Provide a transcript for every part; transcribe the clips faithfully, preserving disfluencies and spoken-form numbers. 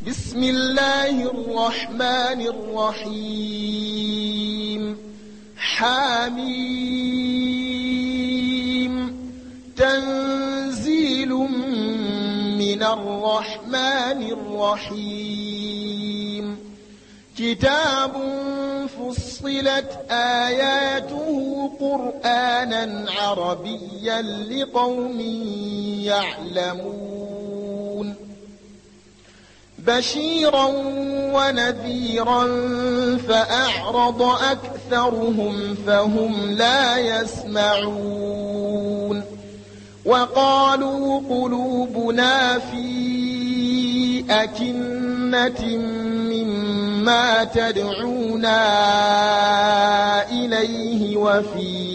بسم الله الرحمن الرحيم حميم تنزيل من الرحمن الرحيم كتاب فصلت آياته قرآنا عربيا لقوم يعلمون بشيرا ونذيرا فأعرض أكثرهم فهم لا يسمعون وقالوا قلوبنا في أكنة مما تدعونا إليه وفي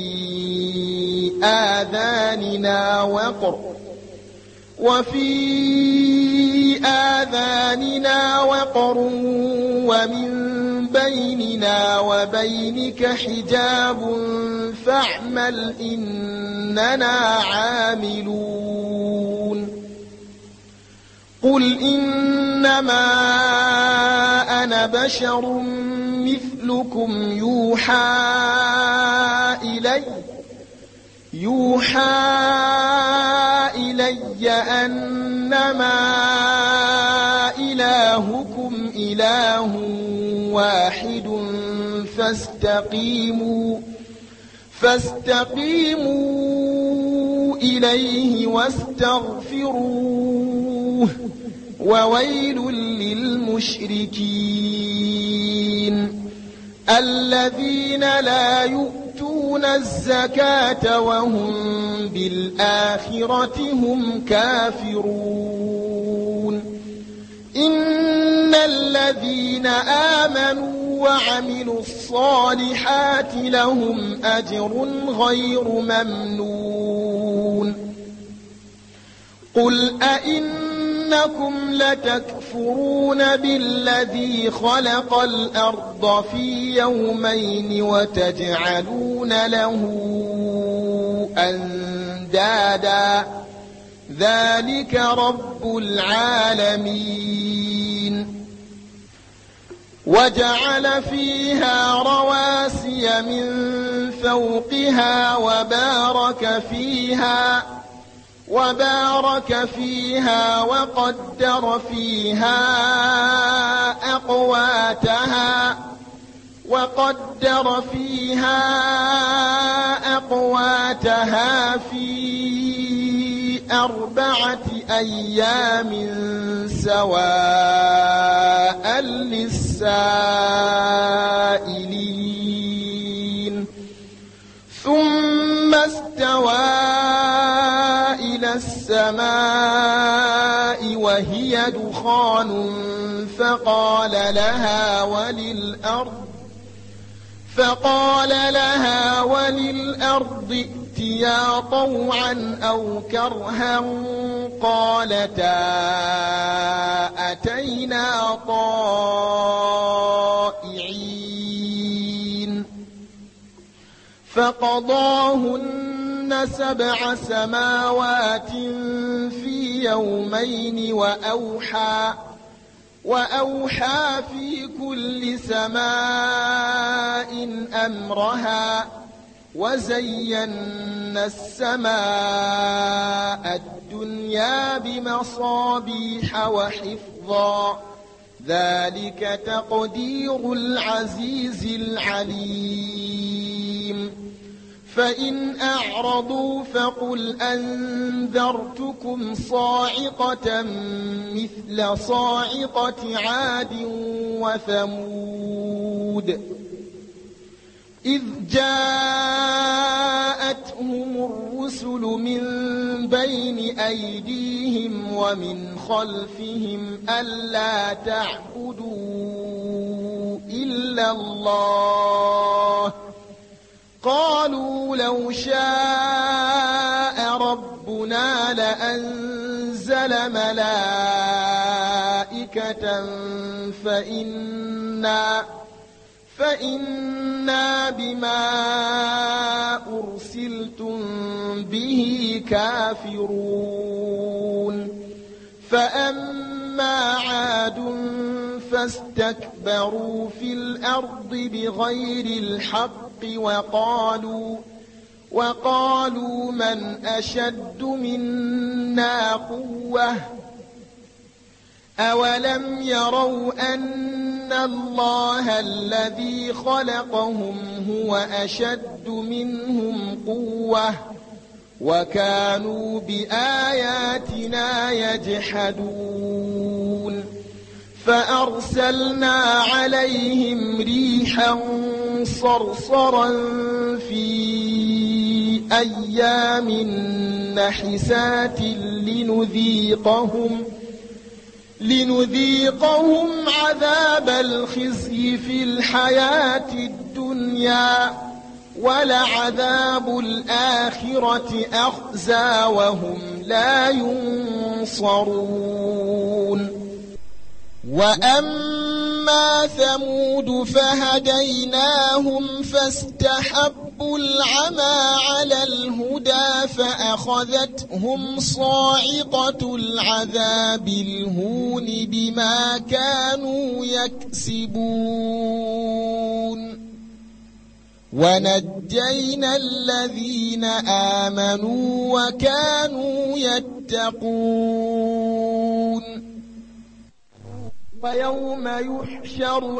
آذاننا وقر وفي آذاننا وقر ومن بيننا وبينك حجاب فاعمل إننا عاملون قل إنما أنا بشر مثلكم يوحى إلي يوحى إلي أنما إلهكم إله واحد فاستقيموا فاستقيموا إليه واستغفروه وويل للمشركين الذين لا يؤتون الزكاة وهم بالآخرة هم كافرون إن الذين آمنوا وعملوا الصالحات لهم أجر غير ممنون قل أئنكم لتكفرون بالذي خلق الأرض في يومين وتجعلون له أندادا ذلك رب العالمين وجعل فيها رواسي من فوقها وبارك فيها وبارك فيها وقدر فيها أقواتها وقدر فيها أقواتها في أربعة أيام سواء للسائلين ثم استوى إلى السماء وهي دخان فقال لها وللأرض فقال لها وللأرض ائتيا طوعا أو كرها قالتا أتينا طائعين فقضاهن سبع سماوات في يومين وأوحى وأوحى في كل سماء أمرها وزينا السماء الدنيا بمصابيح وحفظا ذلك تقدير العزيز العليم فإن أعرضوا فقل أنذرتكم صاعقة مثل صاعقة عاد وثمود إذ جاءتهم الرسل من بين أيديهم ومن خلفهم ألا تعبدوا إلا الله قالوا لو شاء ربنا لأنزل ملائكة فإنا فإنا بما أرسلتم به كافرون فأما وأما عاد فاستكبروا في الأرض بغير الحق وقالوا وقالوا من أشد منا قوة أولم يروا أن الله الذي خلقهم هو أشد منهم قوة وكانوا بآياتنا يجحدون فأرسلنا عليهم ريحا صرصرا في أيام نحسات لنذيقهم لنذيقهم عذاب الخزي في الحياة الدنيا ولعذاب الآخرة أخزى وهم لا ينصرون وأما ثمود فهديناهم فاستحبوا العمى على الهدى فأخذتهم صاعقة العذاب الهون بما كانوا يكسبون ونجينا الذين آمنوا وكانوا يتقون ويوم يحشر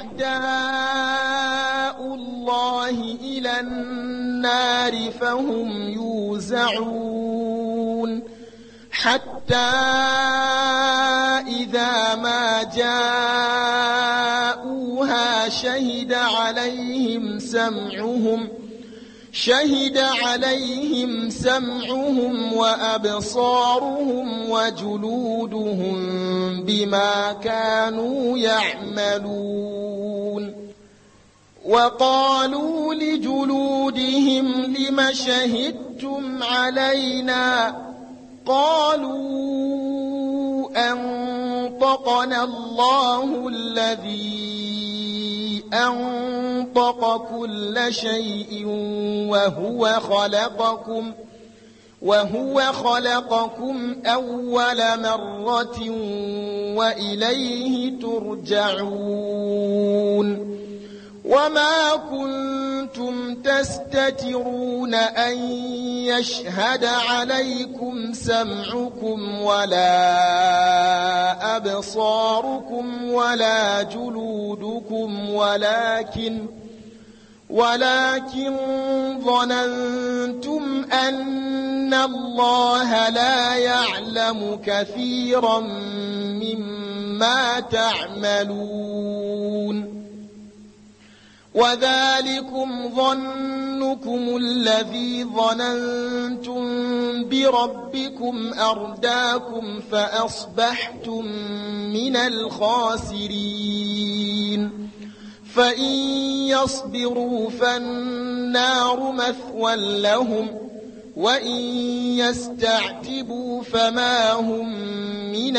أعداء الله إلى النار فهم يوزعون حتى إذا ما جاءوها شهد عليهم سمعهم شهد عليهم سمعهم وأبصارهم وجلودهم بما كانوا يعملون وقالوا لجلودهم لم شهدتم علينا قالوا أنطقنا الله الذي أنطق كل شيء وهو خلقكم وهو خلقكم أول مرة وإليه ترجعون وما كنتم تستترون أن يشهد عليكم سمعكم ولا أبصاركم ولا جلودكم ولكن ولكن ظننتم أن الله لا يعلم كثيرا مما تعملون وذلكم ظنكم الذي ظننتم بربكم أرداكم فأصبحتم من الخاسرين فإن يصبروا فالنار مثوى لهم وإن يستعتبوا فما هم من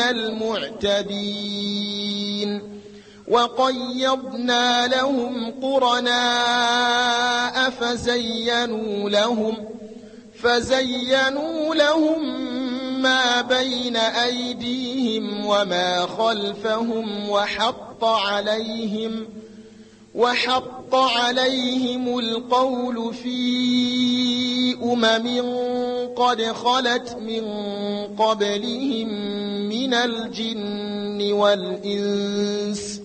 المعتبين وقيضنا لهم قرناء فزينوا لهم فزينوا لهم ما بين أيديهم وما خلفهم وحق عليهم وحق عليهم القول في أمم قد خلت من قبلهم من الجن والإنس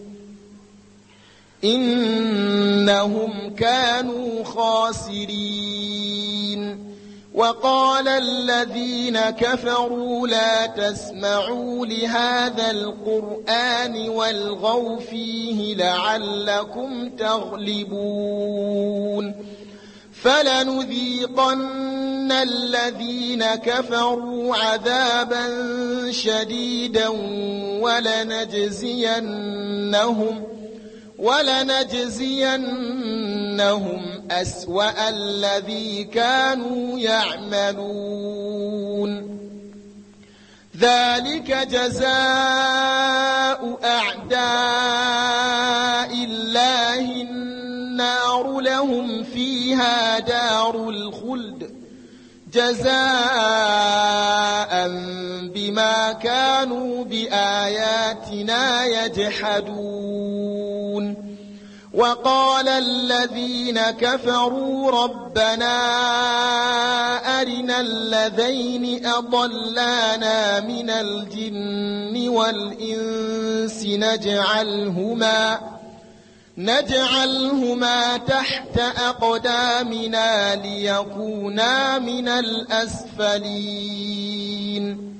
إنهم كانوا خاسرين وقال الذين كفروا لا تسمعوا لهذا القرآن والغوا فيه لعلكم تغلبون فلنذيقن الذين كفروا عذابا شديدا ولنجزينهم ولنجزينهم أسوأ الذي كانوا يعملون ذلك جزاء أعداء الله النار لهم فيها دار الخلد جزاء بما كانوا بآياتنا يجحدون وقال الذين كفروا ربنا أرنا الذين أضلانا من الجن والإنس نجعلهما نجعلهما تحت أقدامنا ليكونا من الأسفلين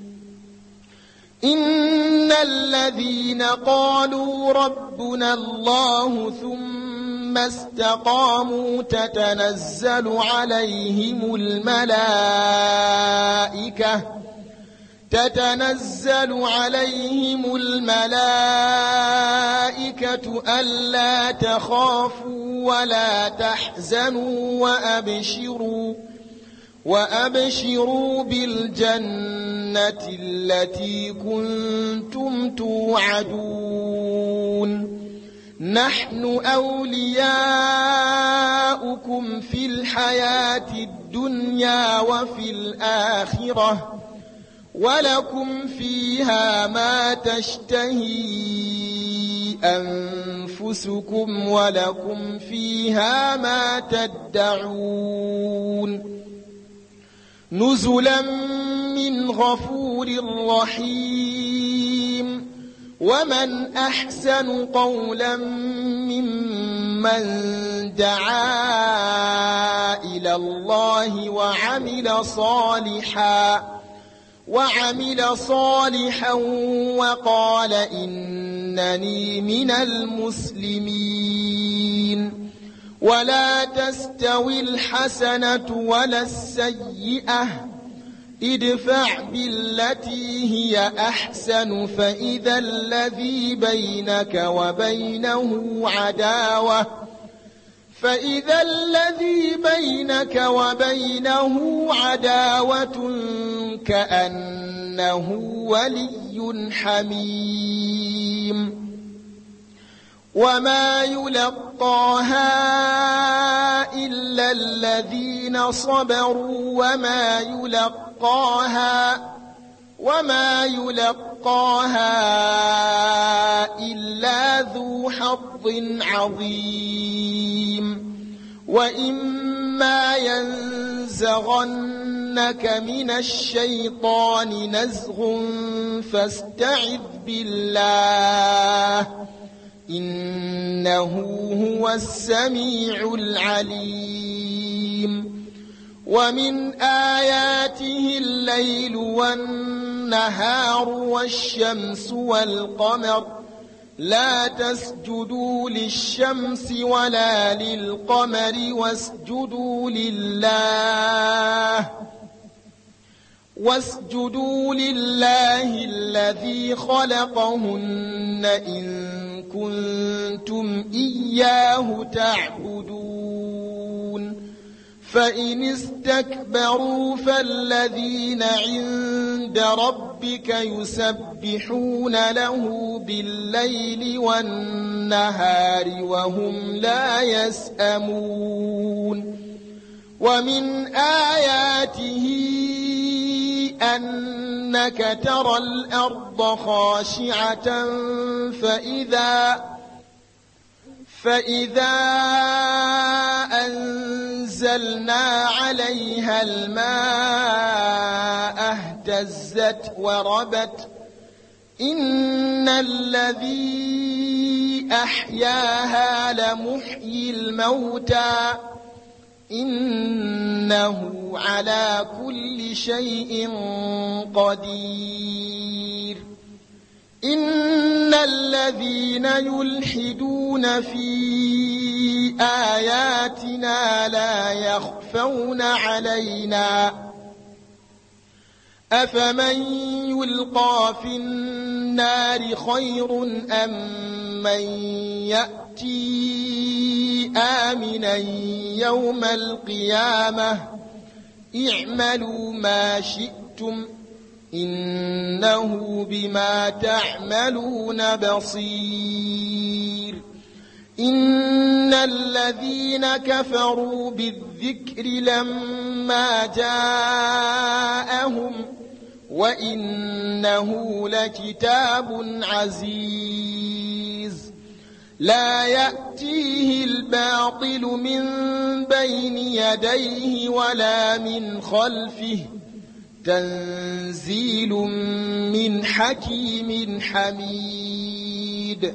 إن الذين قالوا ربنا الله ثم استقاموا تتنزل عليهم الملائكة تتنزل عليهم الملائكة ألا تخافوا ولا تحزنوا وأبشروا وأبشروا بالجنة التي كنتم توعدون نحن أولياؤكم في الحياة الدنيا وفي الآخرة ولكم فيها ما تشتهي أنفسكم ولكم فيها ما تدعون نزلا من غفور رحيم ومن أحسن قولا ممن دعا إلى الله وعمل صالحا وعمل صالحا وقال إنني من المسلمين ولا تستوي الحسنة ولا السيئة ادفع بالتي هي أحسن فإذا الذي بينك وبينه عداوة فإذا الذي بينك وبينه عداوة كأنه ولي حميم وما يلقاها إلا الذين صبروا وما يلقاها وما يلقاها إلا ذو حظ عظيم وإما ينزغنك من الشيطان نزغ فاستعذ بالله إنه هو السميع العليم ومن آياته الليل والنهار والشمس والقمر لا تسجدوا للشمس ولا للقمر واسجدوا لله واسجدوا لله الذي خلقهن إن كنتم إياه تعبدون فإن استكبروا فالذين عند ربك يسبحون له بالليل والنهار وهم لا يسأمون ومن آياته أنك ترى الأرض خاشعة فإذا فإذا أنزلنا عليها الماء اهتزت وربت إن الذي أحياها لمحيي الموتى إنه على كل شيء قدير إن الذين يلحدون في آياتنا لا يخفون علينا أفمن يلقى في النار خير أم من يأتي آمنا يوم القيامة اعملوا ما شئتم إنه بما تعملون بصير إن الذين كفروا بالذكر لما جاءهم وإنه لكتاب عزيز لا يأتيه الباطل من بين يديه ولا من خلفه تنزيل من حكيم حميد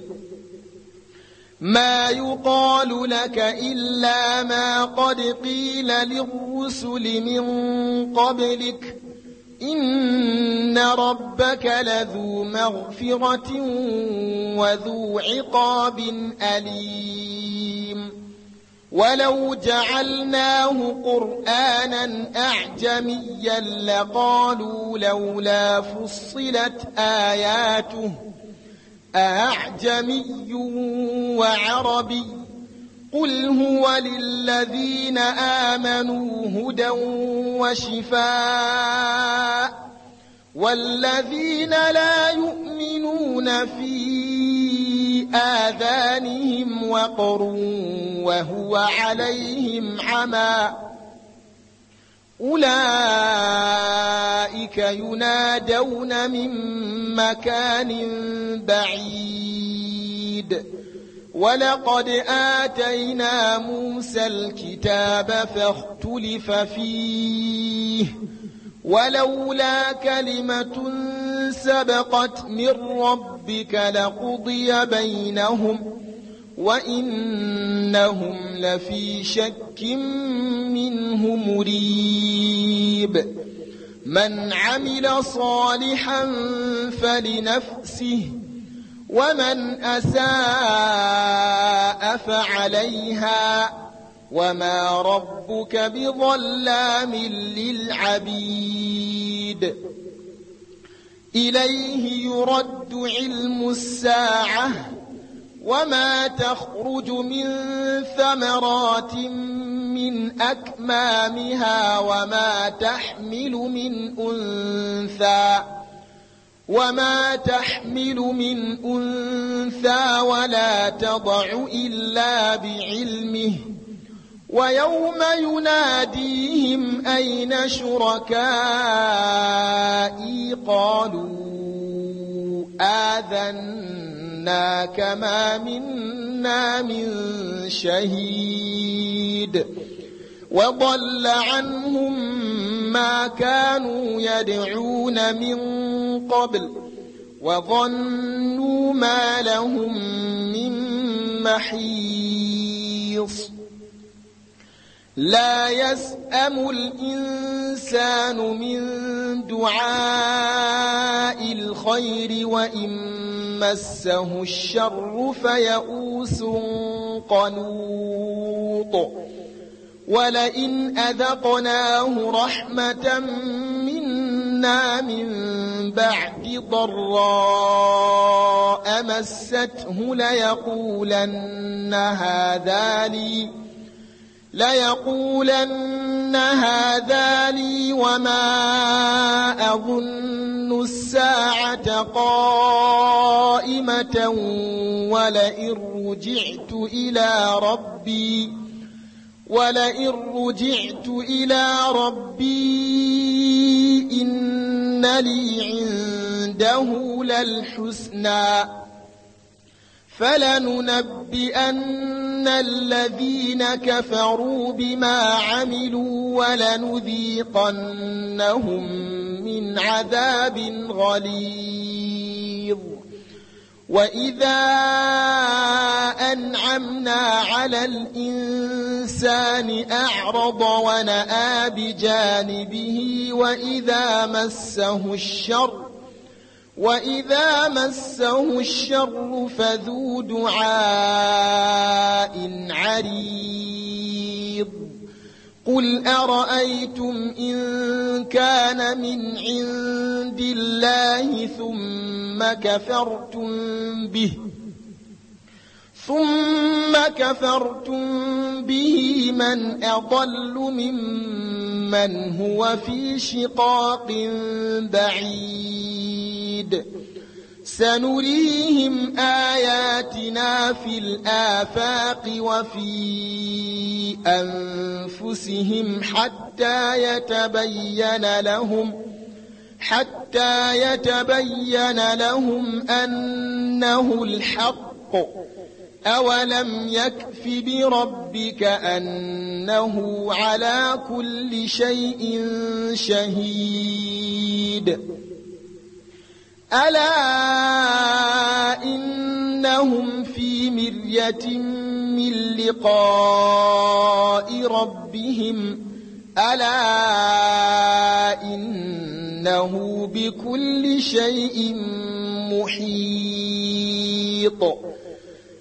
ما يقال لك إلا ما قد قيل للرسل من قبلك إن ربك لذو مغفرة وذو عقاب أليم ولو جعلناه قرآنا أعجميا لقالوا لولا فصلت آياته أعجمي وعربي قل هو للذين آمنوا هدى وشفاء والذين لا يؤمنون في آذانهم وقر وهو عليهم عمى أولئك ينادون من مكان بعيد ولقد آتينا موسى الكتاب فاختلف فيه ولولا كلمة سبقت من ربك لقضي بينهم وإنهم لفي شك منه مريب من عمل صالحا فلنفسه ومن أساء فعليها وما ربك بظلام للعبيد إليه يرد علم الساعة وما تخرج من ثمرات من أكمامها وما تحمل من أنثى وما تحمل من أنثى ولا تضع إلا بعلمه ويوم يناديهم أين شركائي قالوا آذناك ما منا من شهيد وضل عنهم ما كانوا يدعون من قبل وظنوا ما لهم من محيص لا يسأم الإنسان من دعاء الخير وإن مسه الشر فيئوس قنوط ولئن أذقناه رحمة منا من بعد ضراء مسته ليقولن هذا لي ليقولن هذا لي وما أظن الساعة قائمة ولئن رجعت إلى ربي ولئن رجعت إلى ربي إن لي عنده للحسنى فلننبئن الذين كفروا بما عملوا ولنذيقنهم من عذاب غليظ وإذا أنعمنا على الإنسان أعرض ونأى بجانبه وإذا مسه الشر وإذا مسه الشر فذو دعاء عريض قل أرأيتم إن كان من عند الله ثم كفرتم به ثم كفرتم به من أضل ممن هو في شقاق بعيد سنريهم آياتنا في الآفاق وفي أنفسهم حتى يتبين لهم حتى يتبين لهم أنه الحق. أولم يكف بربك أنه على كل شيء شهيد. ألا إنهم في مرية من لقاء ربهم ألا إنه بكل شيء محيط.